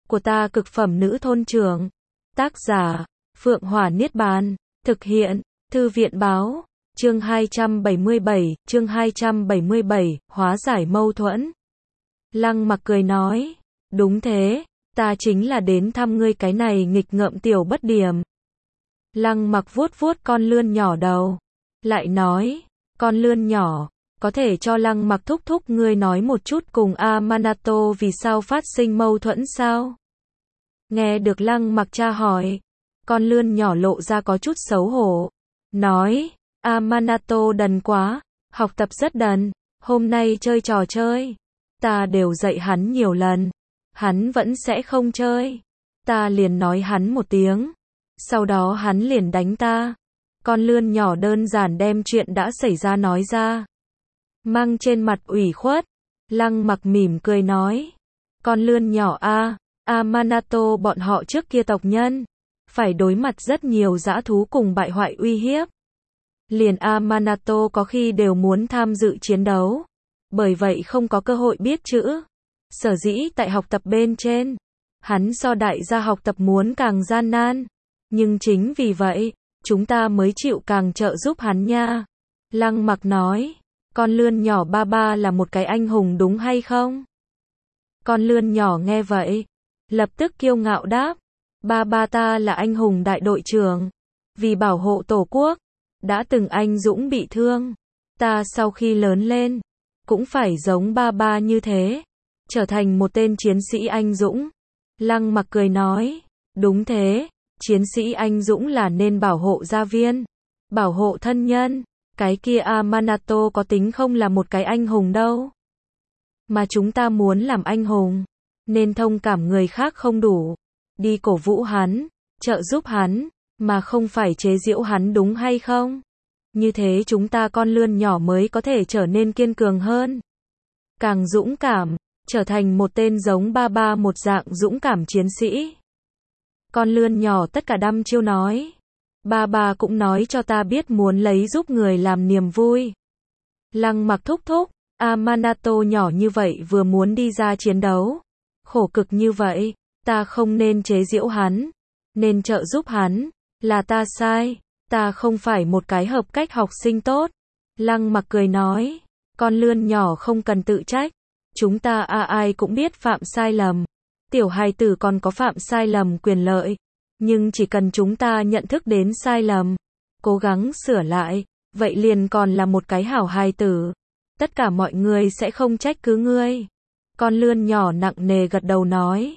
của ta cực phẩm nữ thôn trưởng. Tác giả, Phượng Hỏa Niết Bàn. Thực hiện, Thư viện báo. Chương 277, hóa giải mâu thuẫn. Lăng Mặc cười nói, đúng thế, ta chính là đến thăm ngươi cái này nghịch ngợm tiểu bất điểm. Lăng Mặc vuốt vuốt con lươn nhỏ đầu, lại nói, con lươn nhỏ, có thể cho Lăng Mặc thúc thúc ngươi nói một chút cùng Amanato vì sao phát sinh mâu thuẫn sao? Nghe được Lăng Mặc tra hỏi, con lươn nhỏ lộ ra có chút xấu hổ, nói, Amanato đần quá, học tập rất đần, hôm nay chơi trò chơi, ta đều dạy hắn nhiều lần, hắn vẫn sẽ không chơi, ta liền nói hắn một tiếng, sau đó hắn liền đánh ta. Con lươn nhỏ đơn giản đem chuyện đã xảy ra nói ra, mang trên mặt ủy khuất. Lăng Mặc mỉm cười nói, con lươn nhỏ Amanato bọn họ trước kia tộc nhân, phải đối mặt rất nhiều dã thú cùng bại hoại uy hiếp. Liền Amanato có khi đều muốn tham dự chiến đấu, bởi vậy không có cơ hội biết chữ. Sở dĩ tại học tập bên trên, hắn so đại gia học tập muốn càng gian nan, nhưng chính vì vậy, chúng ta mới chịu càng trợ giúp hắn nha. Lăng Mặc nói, con lươn nhỏ ba ba là một cái anh hùng đúng hay không? Con lươn nhỏ nghe vậy, lập tức kiêu ngạo đáp, ba ba ta là anh hùng đại đội trưởng, vì bảo hộ tổ quốc, đã từng anh dũng bị thương, ta sau khi lớn lên, cũng phải giống ba ba như thế, trở thành một tên chiến sĩ anh dũng. Lăng Mặc cười nói, đúng thế, chiến sĩ anh dũng là nên bảo hộ gia viên, bảo hộ thân nhân, cái kia Amanato có tính không là một cái anh hùng đâu. Mà chúng ta muốn làm anh hùng, nên thông cảm người khác không đủ, đi cổ vũ hắn, trợ giúp hắn, mà không phải chế giễu hắn đúng hay không? Như thế chúng ta con lươn nhỏ mới có thể trở nên kiên cường hơn, càng dũng cảm, trở thành một tên giống ba ba một dạng dũng cảm chiến sĩ. Con lươn nhỏ tất cả đăm chiêu nói, ba ba cũng nói cho ta biết muốn lấy giúp người làm niềm vui. Lăng Mặc thúc thúc, Amanato nhỏ như vậy vừa muốn đi ra chiến đấu, khổ cực như vậy, ta không nên chế giễu hắn, nên trợ giúp hắn, là ta sai, ta không phải một cái hợp cách học sinh tốt. Lăng Mặc cười nói, con lươn nhỏ không cần tự trách, chúng ta ai cũng biết phạm sai lầm, tiểu hài tử còn có phạm sai lầm quyền lợi, nhưng chỉ cần chúng ta nhận thức đến sai lầm, cố gắng sửa lại, vậy liền còn là một cái hảo hài tử, tất cả mọi người sẽ không trách cứ ngươi. Con lươn nhỏ nặng nề gật đầu nói,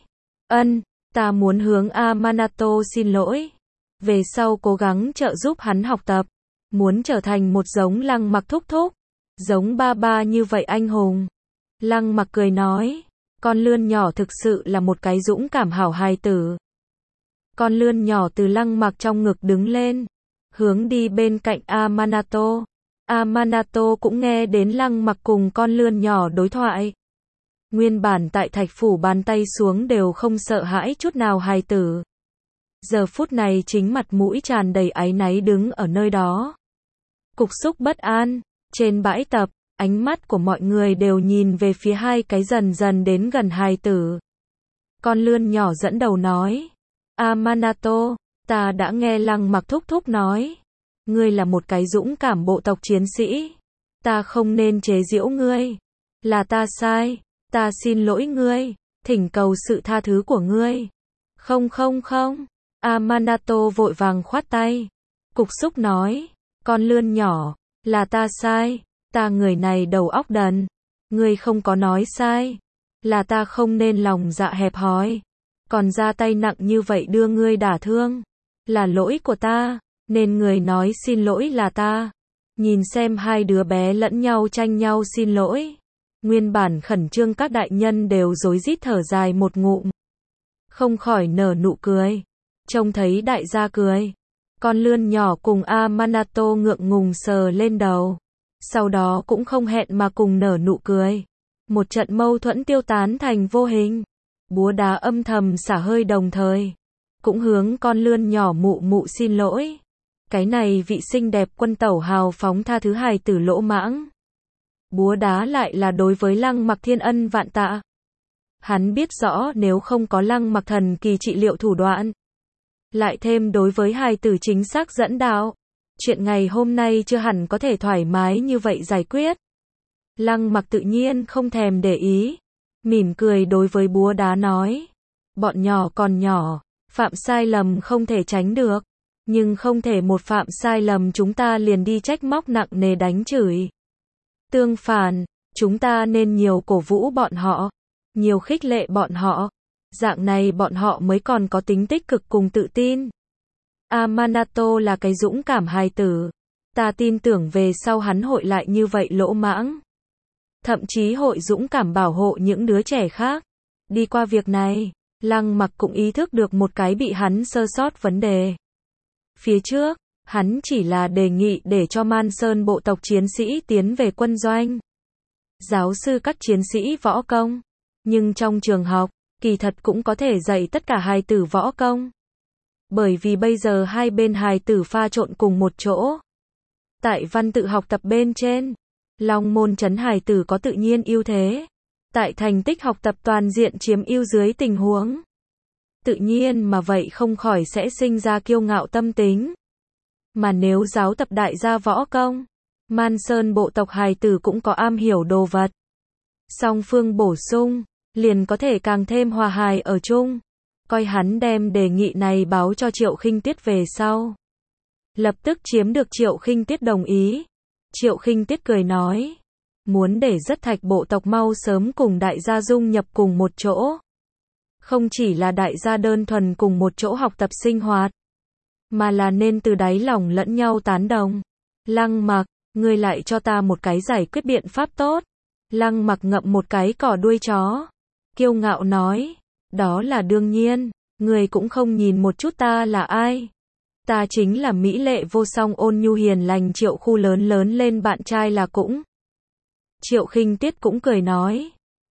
ta muốn hướng Amanato xin lỗi, về sau cố gắng trợ giúp hắn học tập, muốn trở thành một giống Lăng Mặc thúc thúc, giống ba ba như vậy anh hùng. Lăng Mặc cười nói, con lươn nhỏ thực sự là một cái dũng cảm hảo hài tử. Con lươn nhỏ từ Lăng Mặc trong ngực đứng lên, hướng đi bên cạnh Amanato. Amanato cũng nghe đến Lăng Mặc cùng con lươn nhỏ đối thoại. Nguyên bản tại thạch phủ bàn tay xuống đều không sợ hãi chút nào hài tử, giờ phút này chính mặt mũi tràn đầy áy náy đứng ở nơi đó. Cục xúc bất an, trên bãi tập, ánh mắt của mọi người đều nhìn về phía hai cái dần dần đến gần hài tử. Con lươn nhỏ dẫn đầu nói, Amanato, ta đã nghe Lăng Mặc thúc thúc nói, ngươi là một cái dũng cảm bộ tộc chiến sĩ, ta không nên chế giễu ngươi, là ta sai, ta xin lỗi ngươi, thỉnh cầu sự tha thứ của ngươi. Không, Amanato vội vàng khoát tay. Cục xúc nói, con lươn nhỏ, là ta sai, ta người này đầu óc đần, ngươi không có nói sai, là ta không nên lòng dạ hẹp hòi, còn ra tay nặng như vậy đưa ngươi đả thương, là lỗi của ta, nên người nói xin lỗi là ta. Nhìn xem hai đứa bé lẫn nhau tranh nhau xin lỗi, nguyên bản khẩn trương các đại nhân đều rối rít thở dài một ngụm, không khỏi nở nụ cười. Trông thấy đại gia cười, con lươn nhỏ cùng Amanato ngượng ngùng sờ lên đầu, sau đó cũng không hẹn mà cùng nở nụ cười. Một trận mâu thuẫn tiêu tán thành vô hình. Búa đá âm thầm xả hơi đồng thời, cũng hướng con lươn nhỏ mụ mụ xin lỗi. Cái này vị xinh đẹp quân tẩu hào phóng tha thứ hài tử lỗ mãng. Búa đá lại là đối với Lăng Mặc thiên ân vạn tạ. Hắn biết rõ nếu không có Lăng Mặc thần kỳ trị liệu thủ đoạn, lại thêm đối với hài tử chính xác dẫn đạo, chuyện ngày hôm nay chưa hẳn có thể thoải mái như vậy giải quyết. Lăng Mặc tự nhiên không thèm để ý, mỉm cười đối với búa đá nói, bọn nhỏ còn nhỏ, phạm sai lầm không thể tránh được, nhưng không thể một phạm sai lầm chúng ta liền đi trách móc nặng nề đánh chửi. Tương phản, chúng ta nên nhiều cổ vũ bọn họ, nhiều khích lệ bọn họ, dạng này bọn họ mới còn có tính tích cực cùng tự tin. Amanato là cái dũng cảm hài tử, ta tin tưởng về sau hắn hội lại như vậy lỗ mãng. Thậm chí hội dũng cảm bảo hộ những đứa trẻ khác. Đi qua việc này, Lăng Mặc cũng ý thức được một cái bị hắn sơ sót vấn đề. Phía trước, hắn chỉ là đề nghị để cho Man Sơn bộ tộc chiến sĩ tiến về quân doanh, giáo sư các chiến sĩ võ công. Nhưng trong trường học, kỳ thật cũng có thể dạy tất cả hài tử võ công. Bởi vì bây giờ hai bên hài tử pha trộn cùng một chỗ. Tại văn tự học tập bên trên, Long Môn trấn hài tử có tự nhiên ưu thế. Tại thành tích học tập toàn diện chiếm ưu dưới tình huống, tự nhiên mà vậy không khỏi sẽ sinh ra kiêu ngạo tâm tính. Mà nếu giáo tập đại gia võ công, Man Sơn bộ tộc hài tử cũng có am hiểu đồ vật, song phương bổ sung, liền có thể càng thêm hòa hài ở chung. Coi hắn đem đề nghị này báo cho Triệu Khinh Tiết về sau, lập tức chiếm được Triệu Khinh Tiết đồng ý. Triệu Khinh Tiết cười nói, muốn để rất thạch bộ tộc mau sớm cùng đại gia dung nhập cùng một chỗ. Không chỉ là đại gia đơn thuần cùng một chỗ học tập sinh hoạt, mà là nên từ đáy lòng lẫn nhau tán đồng. Lăng Mặc, ngươi lại cho ta một cái giải quyết biện pháp tốt. Lăng Mặc ngậm một cái cỏ đuôi chó, kiêu ngạo nói, đó là đương nhiên, ngươi cũng không nhìn một chút ta là ai. Ta chính là mỹ lệ vô song ôn nhu hiền lành Triệu Khu lớn lên bạn trai là cũng. Triệu Khinh Tiết cũng cười nói,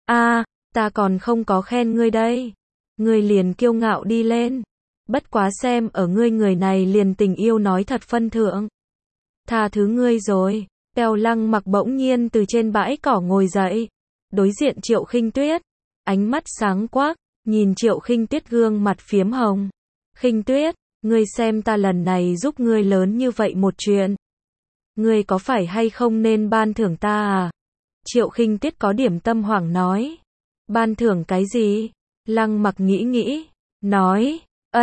ta còn không có khen ngươi đây. Ngươi liền kiêu ngạo đi lên. Bất quá xem ở ngươi người này liền tình yêu nói thật phân thượng. Tha thứ ngươi rồi. Tèo Lăng Mặc bỗng nhiên từ trên bãi cỏ ngồi dậy, đối diện Triệu Khinh Tuyết, ánh mắt sáng quắc, nhìn Triệu Khinh Tuyết gương mặt phiếm hồng. Khinh Tuyết, ngươi xem ta lần này giúp ngươi lớn như vậy một chuyện, ngươi có phải hay không nên ban thưởng ta à? Triệu Khinh Tuyết có điểm tâm hoảng nói, ban thưởng cái gì? Lăng Mặc nghĩ, nói,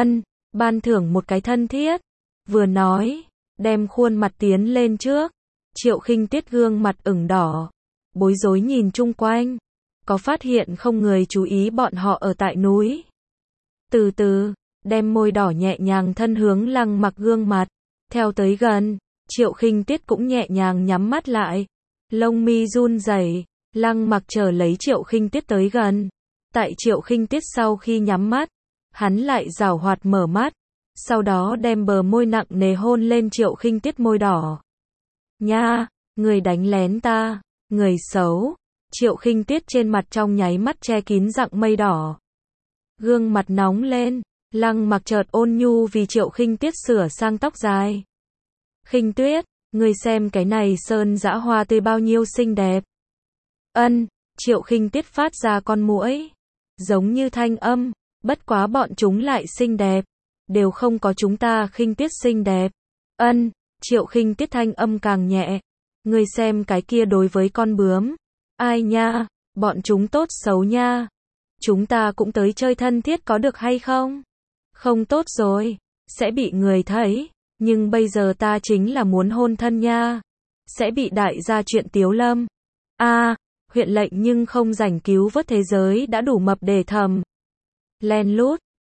ban thưởng một cái thân thiết. Vừa nói, đem khuôn mặt tiến lên trước. Triệu Khinh Tuyết gương mặt ửng đỏ, bối rối nhìn chung quanh, có phát hiện không người chú ý bọn họ ở tại núi. Từ từ, đem môi đỏ nhẹ nhàng thân hướng Lăng Mặc gương mặt, theo tới gần, Triệu Khinh Tuyết cũng nhẹ nhàng nhắm mắt lại, lông mi run rẩy. Lăng Mặc chờ lấy Triệu Khinh Tuyết tới gần. Tại Triệu Khinh Tuyết sau khi nhắm mắt, hắn lại giảo hoạt mở mắt, sau đó đem bờ môi nặng nề hôn lên Triệu Khinh Tuyết môi đỏ. Nha, người đánh lén ta, người xấu. Triệu Khinh Tuyết trên mặt trong nháy mắt che kín dặng mây đỏ, gương mặt nóng lên. Lăng Mặc chợt ôn nhu vì Triệu Khinh Tuyết sửa sang tóc dài. Khinh Tuyết, ngươi xem cái này sơn dã hoa tươi bao nhiêu xinh đẹp. Triệu Khinh Tuyết phát ra con muỗi, giống như thanh âm, bất quá bọn chúng lại xinh đẹp, đều không có chúng ta Khinh Tuyết xinh đẹp. Triệu Khinh Tuyết thanh âm càng nhẹ, ngươi xem cái kia đối với con bướm, ai nha, bọn chúng tốt xấu nha. Chúng ta cũng tới chơi thân thiết có được hay không? Không tốt rồi, sẽ bị người thấy, nhưng bây giờ ta chính là muốn hôn thân nha. Sẽ bị đại gia chuyện Tiếu Lâm. Huyện lệnh nhưng không rảnh cứu vớt thế giới đã đủ mập để thầm. Len lút,